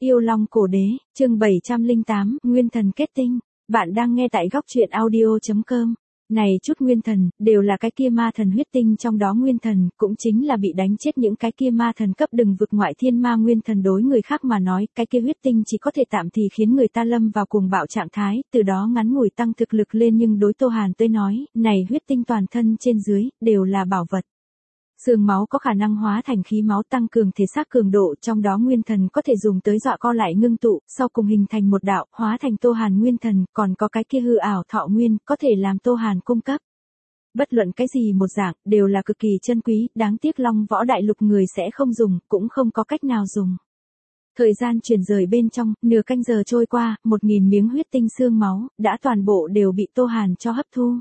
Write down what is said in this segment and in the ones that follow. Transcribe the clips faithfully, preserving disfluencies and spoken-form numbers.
Yêu Long Cổ Đế, chương bảy trăm lẻ tám, Nguyên Thần Kết Tinh. Bạn đang nghe tại góc truyện audio chấm com. Này chút nguyên thần, đều là cái kia ma thần huyết tinh, trong đó nguyên thần, cũng chính là bị đánh chết những cái kia ma thần cấp đừng vực ngoại thiên ma nguyên thần. Đối người khác mà nói, cái kia huyết tinh chỉ có thể tạm thì khiến người ta lâm vào cuồng bạo trạng thái, từ đó ngắn ngủi tăng thực lực lên, nhưng đối Tô Hàn tới nói, này huyết tinh toàn thân trên dưới, đều là bảo vật. Xương máu có khả năng hóa thành khí máu tăng cường thể xác cường độ, trong đó nguyên thần có thể dùng tới dọa co lại ngưng tụ, sau cùng hình thành một đạo, hóa thành Tô Hàn nguyên thần, còn có cái kia hư ảo thọ nguyên, có thể làm Tô Hàn cung cấp. Bất luận cái gì một dạng, đều là cực kỳ chân quý, đáng tiếc Long Võ Đại Lục người sẽ không dùng, cũng không có cách nào dùng. Thời gian chuyển rời bên trong, nửa canh giờ trôi qua, một nghìn miếng huyết tinh xương máu, đã toàn bộ đều bị Tô Hàn cho hấp thu.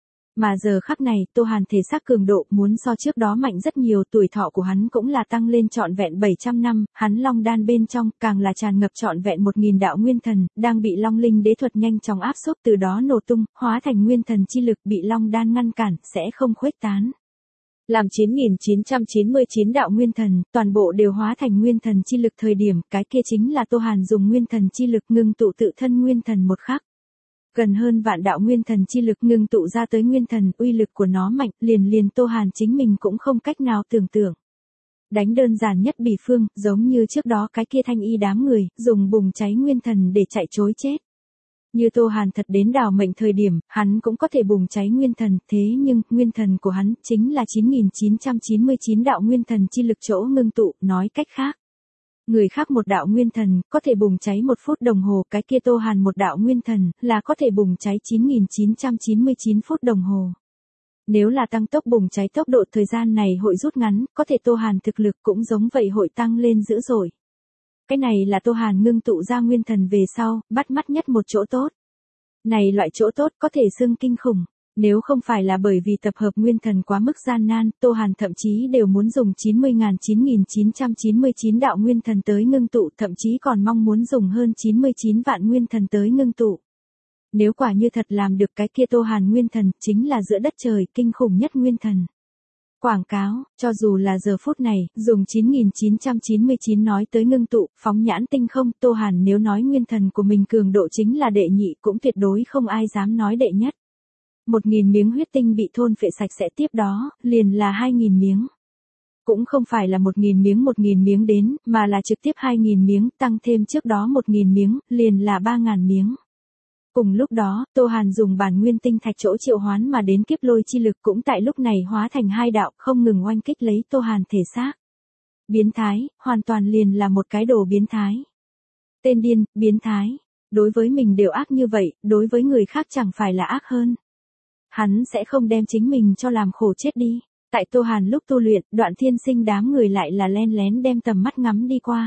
Mà giờ khắc này, Tô Hàn thể xác cường độ muốn so trước đó mạnh rất nhiều, tuổi thọ của hắn cũng là tăng lên trọn vẹn bảy trăm năm, hắn long đan bên trong càng là tràn ngập trọn vẹn một nghìn đạo nguyên thần, đang bị long linh đế thuật nhanh chóng áp xúc, từ đó nổ tung, hóa thành nguyên thần chi lực, bị long đan ngăn cản, sẽ không khuếch tán. Làm chín nghìn chín trăm chín mươi chín đạo nguyên thần, toàn bộ đều hóa thành nguyên thần chi lực thời điểm, cái kia chính là Tô Hàn dùng nguyên thần chi lực ngưng tụ tự thân nguyên thần một khắc. Gần hơn vạn đạo nguyên thần chi lực ngưng tụ ra tới nguyên thần, uy lực của nó mạnh, liền liền Tô Hàn chính mình cũng không cách nào tưởng tượng. Đánh đơn giản nhất bỉ phương, giống như trước đó cái kia thanh y đám người, dùng bùng cháy nguyên thần để chạy trối chết. Như Tô Hàn thật đến đào mệnh thời điểm, hắn cũng có thể bùng cháy nguyên thần, thế nhưng, nguyên thần của hắn, chính là chín nghìn chín trăm chín mươi chín đạo nguyên thần chi lực chỗ ngưng tụ, nói cách khác. Người khác một đạo nguyên thần, có thể bùng cháy một phút đồng hồ, cái kia Tô Hàn một đạo nguyên thần, là có thể bùng cháy chín nghìn chín trăm chín mươi chín phút đồng hồ. Nếu là tăng tốc bùng cháy, tốc độ thời gian này hội rút ngắn, có thể Tô Hàn thực lực cũng giống vậy hội tăng lên dữ dội. Cái này là Tô Hàn ngưng tụ ra nguyên thần về sau, bắt mắt nhất một chỗ tốt. Này loại chỗ tốt có thể xưng kinh khủng. Nếu không phải là bởi vì tập hợp nguyên thần quá mức gian nan, Tô Hàn thậm chí đều muốn dùng chín mươi nghìn chín nghìn chín trăm chín mươi chín đạo nguyên thần tới ngưng tụ, thậm chí còn mong muốn dùng hơn chín mươi chín vạn nguyên thần tới ngưng tụ. Nếu quả như thật làm được cái kia Tô Hàn nguyên thần, chính là giữa đất trời kinh khủng nhất nguyên thần. Quảng cáo, cho dù là giờ phút này, dùng chín nghìn chín trăm chín mươi chín nói tới ngưng tụ, phóng nhãn tinh không, Tô Hàn nếu nói nguyên thần của mình cường độ chính là đệ nhị, cũng tuyệt đối không ai dám nói đệ nhất. Một nghìn miếng huyết tinh bị thôn phệ sạch sẽ, tiếp đó, liền là hai nghìn miếng. Cũng không phải là một nghìn miếng một nghìn miếng đến, mà là trực tiếp hai nghìn miếng, tăng thêm trước đó một nghìn miếng, liền là ba nghìn miếng. Cùng lúc đó, Tô Hàn dùng bản nguyên tinh thạch chỗ triệu hoán mà đến kiếp lôi chi lực cũng tại lúc này hóa thành hai đạo, không ngừng oanh kích lấy Tô Hàn thể xác. Biến thái, hoàn toàn liền là một cái đồ biến thái. Tên điên, biến thái. Đối với mình đều ác như vậy, đối với người khác chẳng phải là ác hơn. Hắn sẽ không đem chính mình cho làm khổ chết đi. Tại Tô Hàn lúc tu luyện, Đoạn Thiên Sinh đám người lại là len lén đem tầm mắt ngắm đi qua.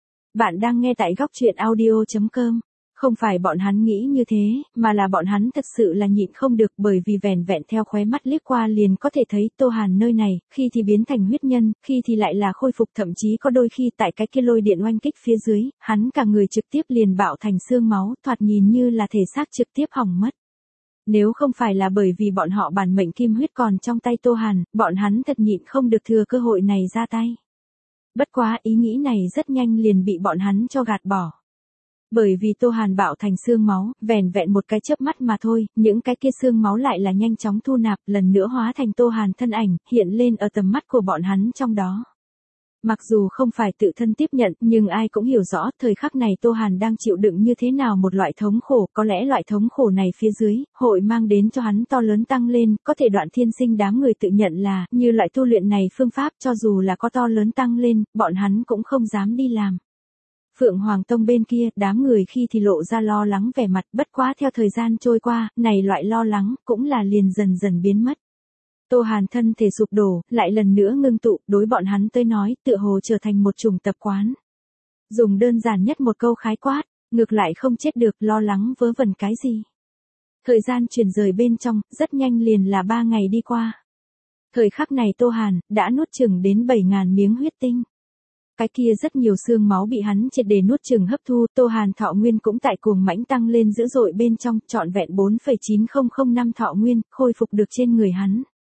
Bạn đang nghe tại góc truyện audio chấm com. Không phải bọn hắn nghĩ như thế, mà là bọn hắn thật sự là nhịn không được, bởi vì vẻn vẹn theo khóe mắt liếc qua liền có thể thấy Tô Hàn nơi này, khi thì biến thành huyết nhân, khi thì lại là khôi phục, thậm chí có đôi khi tại cái kia lôi điện oanh kích phía dưới, hắn cả người trực tiếp liền bạo thành xương máu, thoạt nhìn như là thể xác trực tiếp hỏng mất. Nếu không phải là bởi vì bọn họ bản mệnh kim huyết còn trong tay Tô Hàn, bọn hắn thật nhịn không được thừa cơ hội này ra tay. Bất quá ý nghĩ này rất nhanh liền bị bọn hắn cho gạt bỏ. Bởi vì Tô Hàn bạo thành xương máu, vẻn vẹn một cái chớp mắt mà thôi, những cái kia xương máu lại là nhanh chóng thu nạp, lần nữa hóa thành Tô Hàn thân ảnh, hiện lên ở tầm mắt của bọn hắn trong đó. Mặc dù không phải tự thân tiếp nhận, nhưng ai cũng hiểu rõ, thời khắc này Tô Hàn đang chịu đựng như thế nào một loại thống khổ, có lẽ loại thống khổ này phía dưới, hội mang đến cho hắn to lớn tăng lên, có thể Đoạn Thiên Sinh đám người tự nhận là, như loại tu luyện này phương pháp cho dù là có to lớn tăng lên, bọn hắn cũng không dám đi làm. Phượng Hoàng Tông bên kia, đám người khi thì lộ ra lo lắng vẻ mặt, bất quá theo thời gian trôi qua, này loại lo lắng, cũng là liền dần dần biến mất. Tô Hàn thân thể sụp đổ, lại lần nữa ngưng tụ, đối bọn hắn tới nói, tựa hồ trở thành một chủng tập quán. Dùng đơn giản nhất một câu khái quát, ngược lại không chết được, lo lắng vớ vẩn cái gì. Thời gian chuyển rời bên trong, rất nhanh liền là ba ngày đi qua. Thời khắc này Tô Hàn, đã nuốt chừng đến bảy nghìn miếng huyết tinh. Cái kia rất nhiều xương máu bị hắn triệt để nuốt chửng hấp thu, Tô Hàn thọ nguyên cũng tại cuồng mãnh tăng lên dữ dội bên trong, trọn vẹn bốn phẩy chín không không năm thọ nguyên, khôi phục được trên người hắn.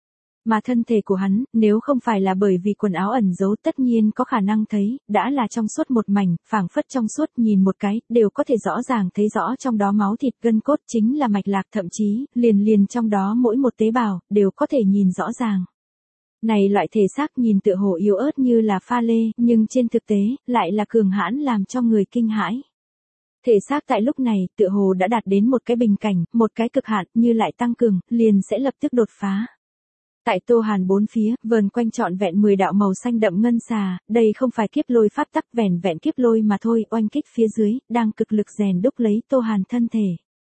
Mà thân thể của hắn, nếu không phải là bởi vì quần áo ẩn giấu tất nhiên có khả năng thấy, đã là trong suốt một mảnh, phảng phất trong suốt nhìn một cái, đều có thể rõ ràng thấy rõ trong đó máu thịt gân cốt chính là mạch lạc thậm chí, liền liền trong đó mỗi một tế bào, đều có thể nhìn rõ ràng. Này loại thể xác nhìn tựa hồ yếu ớt như là pha lê, nhưng trên thực tế, lại là cường hãn làm cho người kinh hãi. Thể xác tại lúc này, tựa hồ đã đạt đến một cái bình cảnh, một cái cực hạn, như lại tăng cường, liền sẽ lập tức đột phá. Tại Tô Hàn bốn phía, vờn quanh trọn vẹn mười đạo màu xanh đậm ngân xà, đây không phải kiếp lôi pháp tắc vẻn vẹn kiếp lôi mà thôi, oanh kích phía dưới, đang cực lực rèn đúc lấy Tô Hàn thân thể.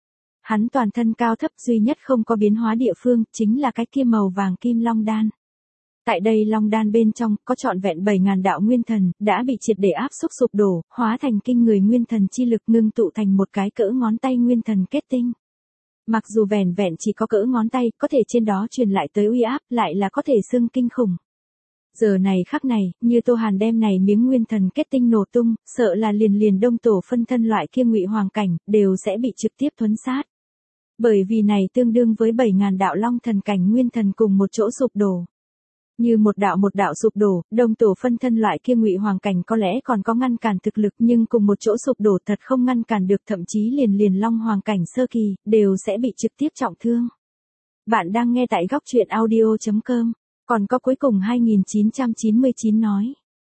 Hắn toàn thân cao thấp duy nhất không có biến hóa địa phương, chính là cái kia màu vàng kim long đan. Tại đây long đan bên trong, có trọn vẹn bảy ngàn đạo nguyên thần, đã bị triệt để áp xúc sụp đổ, hóa thành kinh người nguyên thần chi lực ngưng tụ thành một cái cỡ ngón tay nguyên thần kết tinh. Mặc dù vẻn vẹn chỉ có cỡ ngón tay, có thể trên đó truyền lại tới uy áp, lại là có thể xưng kinh khủng. Giờ này khắc này, như Tô Hàn đem này miếng nguyên thần kết tinh nổ tung, sợ là liền liền đông tổ phân thân loại kia ngụy hoàng cảnh, đều sẽ bị trực tiếp thuấn sát. Bởi vì này tương đương với bảy ngàn đạo long thần cảnh nguyên thần cùng một chỗ sụp đổ. Như một đạo một đạo sụp đổ, đông tổ phân thân loại kia ngụy hoàng cảnh có lẽ còn có ngăn cản thực lực nhưng cùng một chỗ sụp đổ thật không ngăn cản được, thậm chí liền liền long hoàng cảnh sơ kỳ, đều sẽ bị trực tiếp trọng thương. Bạn đang nghe tại góc truyện audio chấm com, còn có cuối cùng hai nghìn chín trăm chín mươi chín nói.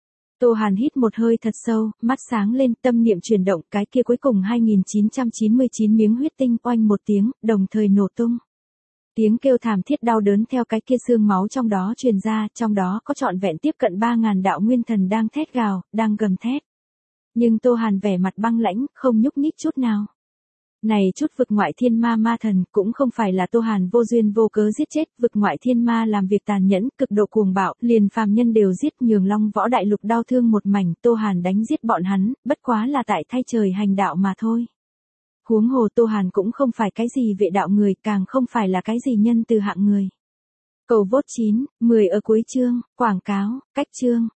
Tô Hàn hít một hơi thật sâu, mắt sáng lên, tâm niệm chuyển động, cái kia cuối cùng hai nghìn chín trăm chín mươi chín miếng huyết tinh oanh một tiếng, đồng thời nổ tung. Tiếng kêu thảm thiết đau đớn theo cái kia xương máu trong đó truyền ra, trong đó có trọn vẹn tiếp cận ba ngàn đạo nguyên thần đang thét gào, đang gầm thét. Nhưng Tô Hàn vẻ mặt băng lãnh, không nhúc nhích chút nào. Này chút vực ngoại thiên ma ma thần cũng không phải là Tô Hàn vô duyên vô cớ giết chết, vực ngoại thiên ma làm việc tàn nhẫn, cực độ cuồng bạo, liền phàm nhân đều giết, nhường long võ đại lục đau thương một mảnh, Tô Hàn đánh giết bọn hắn, bất quá là tại thay trời hành đạo mà thôi. Huống hồ Tô Hàn cũng không phải cái gì vệ đạo người, càng không phải là cái gì nhân từ hạng người. Cầu vote chín, mười ở cuối chương, quảng cáo, cách chương.